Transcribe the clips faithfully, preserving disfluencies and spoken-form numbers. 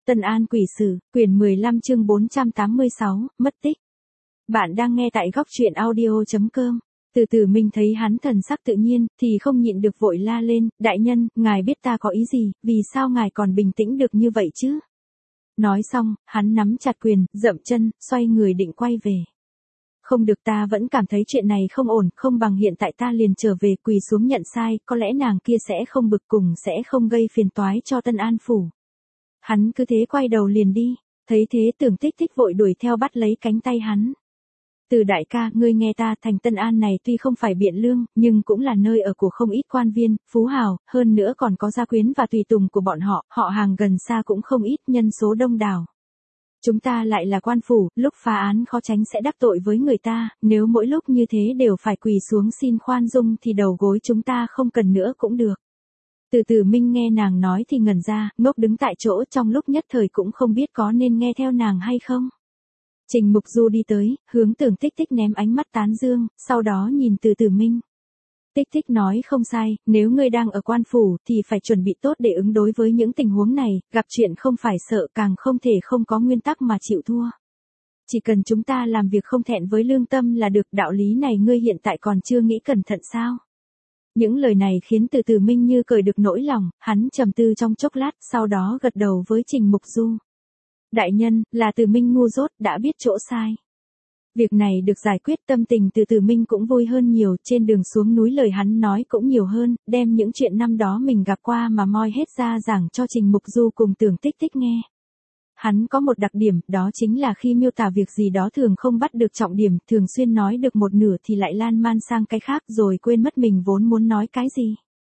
Tân An Quỷ Sử, quyển mười lăm chương bốn trăm tám mươi sáu, mất tích. Bạn đang nghe tại góc truyện audio chấm com. Từ từ mình thấy hắn thần sắc tự nhiên, thì không nhịn được vội la lên, đại nhân, ngài biết ta có ý gì, vì sao ngài còn bình tĩnh được như vậy chứ? Nói xong, hắn nắm chặt quyền, dậm chân, xoay người định quay về. Không được, ta vẫn cảm thấy chuyện này không ổn, không bằng hiện tại ta liền trở về quỳ xuống nhận sai, có lẽ nàng kia sẽ không bực cùng, sẽ không gây phiền toái cho Tân An Phủ. Hắn cứ thế quay đầu liền đi, thấy thế Tưởng Tích Tích vội đuổi theo bắt lấy cánh tay hắn. Từ đại ca, ngươi nghe ta, thành Tân An này tuy không phải Biện Lương, nhưng cũng là nơi ở của không ít quan viên, phú hào, hơn nữa còn có gia quyến và tùy tùng của bọn họ, họ hàng gần xa cũng không ít, nhân số đông đảo. Chúng ta lại là quan phủ, lúc phá án khó tránh sẽ đắc tội với người ta, nếu mỗi lúc như thế đều phải quỳ xuống xin khoan dung thì đầu gối chúng ta không cần nữa cũng được. Từ từ Minh nghe nàng nói thì ngẩn ra, ngốc đứng tại chỗ, trong lúc nhất thời cũng không biết có nên nghe theo nàng hay không. Trình Mục Du đi tới, hướng Tưởng Tích Tích ném ánh mắt tán dương, sau đó nhìn Từ từ Minh. Tích Tích nói không sai, nếu ngươi đang ở quan phủ thì phải chuẩn bị tốt để ứng đối với những tình huống này, gặp chuyện không phải sợ, càng không thể không có nguyên tắc mà chịu thua. Chỉ cần chúng ta làm việc không thẹn với lương tâm là được, đạo lý này ngươi hiện tại còn chưa nghĩ cẩn thận sao? Những lời này khiến Từ từ Minh như cởi được nỗi lòng, hắn trầm tư trong chốc lát, sau đó gật đầu với Trình Mục Du. Đại nhân, là Từ Minh ngu dốt, đã biết chỗ sai. Việc này được giải quyết, tâm tình Từ từ Minh cũng vui hơn nhiều, trên đường xuống núi lời hắn nói cũng nhiều hơn, đem những chuyện năm đó mình gặp qua mà moi hết ra giảng cho Trình Mục Du cùng Tưởng Tích Tích nghe. Hắn có một đặc điểm, đó chính là khi miêu tả việc gì đó thường không bắt được trọng điểm, thường xuyên nói được một nửa thì lại lan man sang cái khác rồi quên mất mình vốn muốn nói cái gì.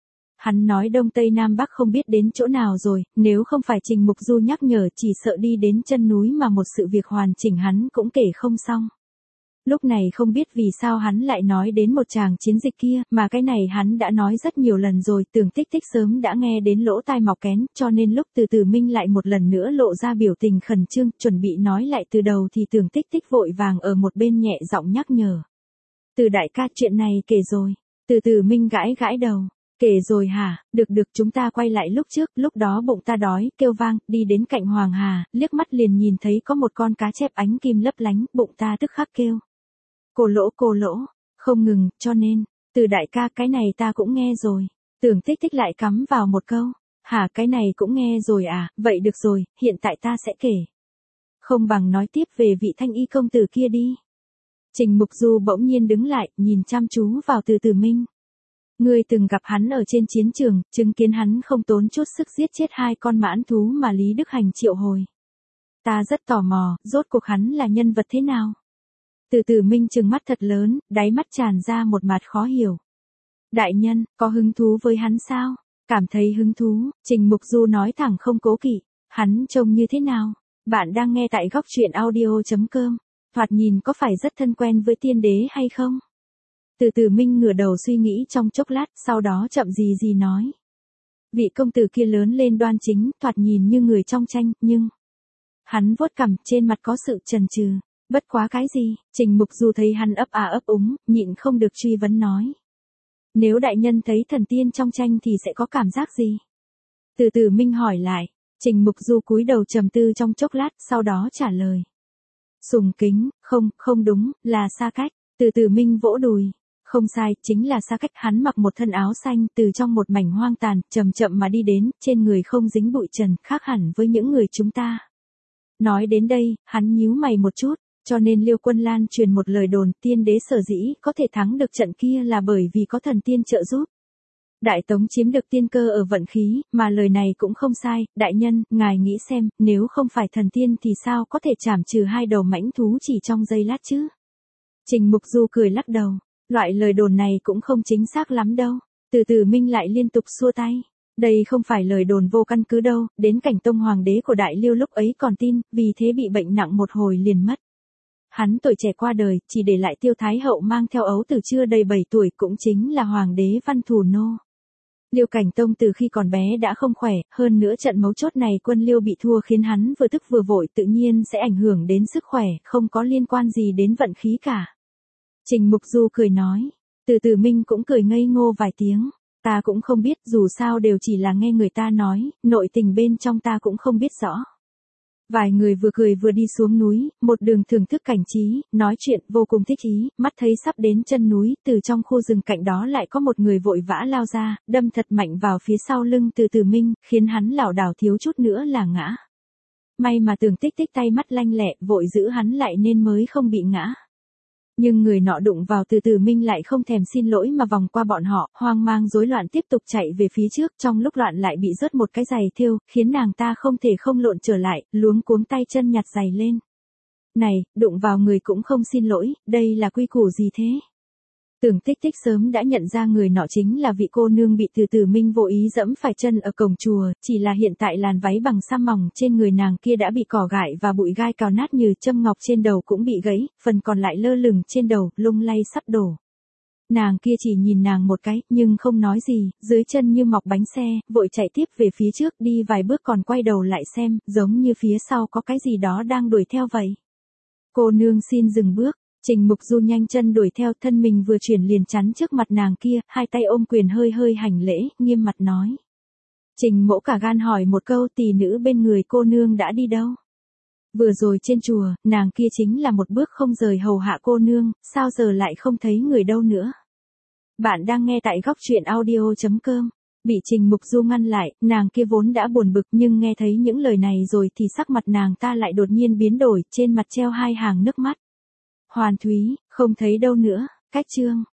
Hắn nói Đông Tây Nam Bắc không biết đến chỗ nào rồi, nếu không phải Trình Mục Du nhắc nhở chỉ sợ đi đến chân núi mà một sự việc hoàn chỉnh hắn cũng kể không xong. Lúc này không biết vì sao hắn lại nói đến một tràng chiến dịch kia, mà cái này hắn đã nói rất nhiều lần rồi, Tưởng Tích Tích sớm đã nghe đến lỗ tai mọc kén, cho nên lúc Từ từ Minh lại một lần nữa lộ ra biểu tình khẩn trương, chuẩn bị nói lại từ đầu thì Tưởng Tích Tích vội vàng ở một bên nhẹ giọng nhắc nhở. Từ đại ca, chuyện này kể rồi. Từ từ Minh gãi gãi đầu. Kể rồi hả, được được, chúng ta quay lại lúc trước, lúc đó bụng ta đói, kêu vang, đi đến cạnh Hoàng Hà, liếc mắt liền nhìn thấy có một con cá chép ánh kim lấp lánh, bụng ta tức khắc kêu. Cô lỗ cô lỗ, không ngừng, cho nên, Từ đại ca, cái này ta cũng nghe rồi. Tưởng Tích Tích lại cắm vào một câu, hả, cái này cũng nghe rồi à, vậy được rồi, hiện tại ta sẽ kể. Không bằng nói tiếp về vị thanh y công tử kia đi. Trình Mục Du bỗng nhiên đứng lại, nhìn chăm chú vào Từ từ Minh. Ngươi từng gặp hắn ở trên chiến trường, chứng kiến hắn không tốn chút sức giết chết hai con mãn thú mà Lý Đức Hành triệu hồi. Ta rất tò mò, rốt cuộc hắn là nhân vật thế nào? Từ từ Minh trừng mắt thật lớn, đáy mắt tràn ra một mặt khó hiểu. Đại nhân, có hứng thú với hắn sao? Cảm thấy hứng thú, Trình Mục Du nói thẳng không cố kỵ. Hắn trông như thế nào? Bạn đang nghe tại góc truyện audio chấm com. Thoạt nhìn có phải rất thân quen với tiên đế hay không? Từ từ Minh ngửa đầu suy nghĩ trong chốc lát, sau đó chậm gì gì nói. Vị công tử kia lớn lên đoan chính, thoạt nhìn như người trong tranh, nhưng... Hắn vuốt cằm, trên mặt có sự chần chừ. Bất quá cái gì? Trình Mục Du thấy hắn ấp à ấp úng, nhịn không được truy vấn nói. Nếu đại nhân thấy thần tiên trong tranh thì sẽ có cảm giác gì? Từ từ Minh hỏi lại. Trình Mục Du cúi đầu trầm tư trong chốc lát, sau đó trả lời. Sùng kính, không, không đúng, là xa cách. Từ từ Minh vỗ đùi. Không sai, chính là xa cách. Hắn mặc một thân áo xanh, từ trong một mảnh hoang tàn, chậm chậm mà đi đến, trên người không dính bụi trần, khác hẳn với những người chúng ta. Nói đến đây, hắn nhíu mày một chút, cho nên Liêu Quân Lan truyền một lời đồn, tiên đế sở dĩ có thể thắng được trận kia là bởi vì có thần tiên trợ giúp. Đại Tống chiếm được tiên cơ ở vận khí, mà lời này cũng không sai, đại nhân, ngài nghĩ xem, nếu không phải thần tiên thì sao có thể trảm trừ hai đầu mãnh thú chỉ trong giây lát chứ? Trình Mục Du cười lắc đầu. Loại lời đồn này cũng không chính xác lắm đâu. Từ từ Minh lại liên tục xua tay. Đây không phải lời đồn vô căn cứ đâu, đến Cảnh Tông hoàng đế của Đại Liêu lúc ấy còn tin, vì thế bị bệnh nặng một hồi liền mất. Hắn tuổi trẻ qua đời, chỉ để lại Tiêu Thái Hậu mang theo ấu tử chưa đầy bảy tuổi, cũng chính là hoàng đế Văn Thù Nô. Liêu Cảnh Tông từ khi còn bé đã không khỏe, hơn nữa trận mấu chốt này quân Liêu bị thua khiến hắn vừa tức vừa vội, tự nhiên sẽ ảnh hưởng đến sức khỏe, không có liên quan gì đến vận khí cả. Trình Mục Du cười nói. Từ từ Minh cũng cười ngây ngô vài tiếng. Ta cũng không biết, dù sao đều chỉ là nghe người ta nói, nội tình bên trong ta cũng không biết rõ. Vài người vừa cười vừa đi xuống núi, một đường thưởng thức cảnh trí, nói chuyện vô cùng thích ý, mắt thấy sắp đến chân núi, từ trong khu rừng cạnh đó lại có một người vội vã lao ra, đâm thật mạnh vào phía sau lưng Từ Từ Minh, khiến hắn lảo đảo thiếu chút nữa là ngã. May mà Tưởng Tích Tích tay mắt lanh lẹ, vội giữ hắn lại nên mới không bị ngã. Nhưng người nọ đụng vào Từ Từ Minh lại không thèm xin lỗi mà vòng qua bọn họ, hoang mang rối loạn tiếp tục chạy về phía trước, trong lúc loạn lại bị rớt một cái giày thêu, khiến nàng ta không thể không lộn trở lại, luống cuống tay chân nhặt giày lên. Này, đụng vào người cũng không xin lỗi, đây là quy củ gì thế? Tưởng Tích Tích sớm đã nhận ra người nọ chính là vị cô nương bị Từ Từ Minh vô ý dẫm phải chân ở cổng chùa, chỉ là hiện tại làn váy bằng sa mỏng trên người nàng kia đã bị cỏ gại và bụi gai cào nát, như châm ngọc trên đầu cũng bị gãy, phần còn lại lơ lửng trên đầu, lung lay sắp đổ. Nàng kia chỉ nhìn nàng một cái, nhưng không nói gì, dưới chân như mọc bánh xe, vội chạy tiếp về phía trước, đi vài bước còn quay đầu lại xem, giống như phía sau có cái gì đó đang đuổi theo vậy. Cô nương xin dừng bước. Trình Mục Du nhanh chân đuổi theo, thân mình vừa chuyển liền chắn trước mặt nàng kia, hai tay ôm quyền hơi hơi hành lễ, nghiêm mặt nói. Trình Mỗ cả gan hỏi một câu, tỷ nữ bên người cô nương đã đi đâu? Vừa rồi trên chùa, nàng kia chính là một bước không rời hầu hạ cô nương, sao giờ lại không thấy người đâu nữa? Bạn đang nghe tại góc truyện audio chấm com. Bị Trình Mục Du ngăn lại, nàng kia vốn đã buồn bực nhưng nghe thấy những lời này rồi thì sắc mặt nàng ta lại đột nhiên biến đổi, trên mặt treo hai hàng nước mắt. Hoàn Thúy, không thấy đâu nữa, cách chương.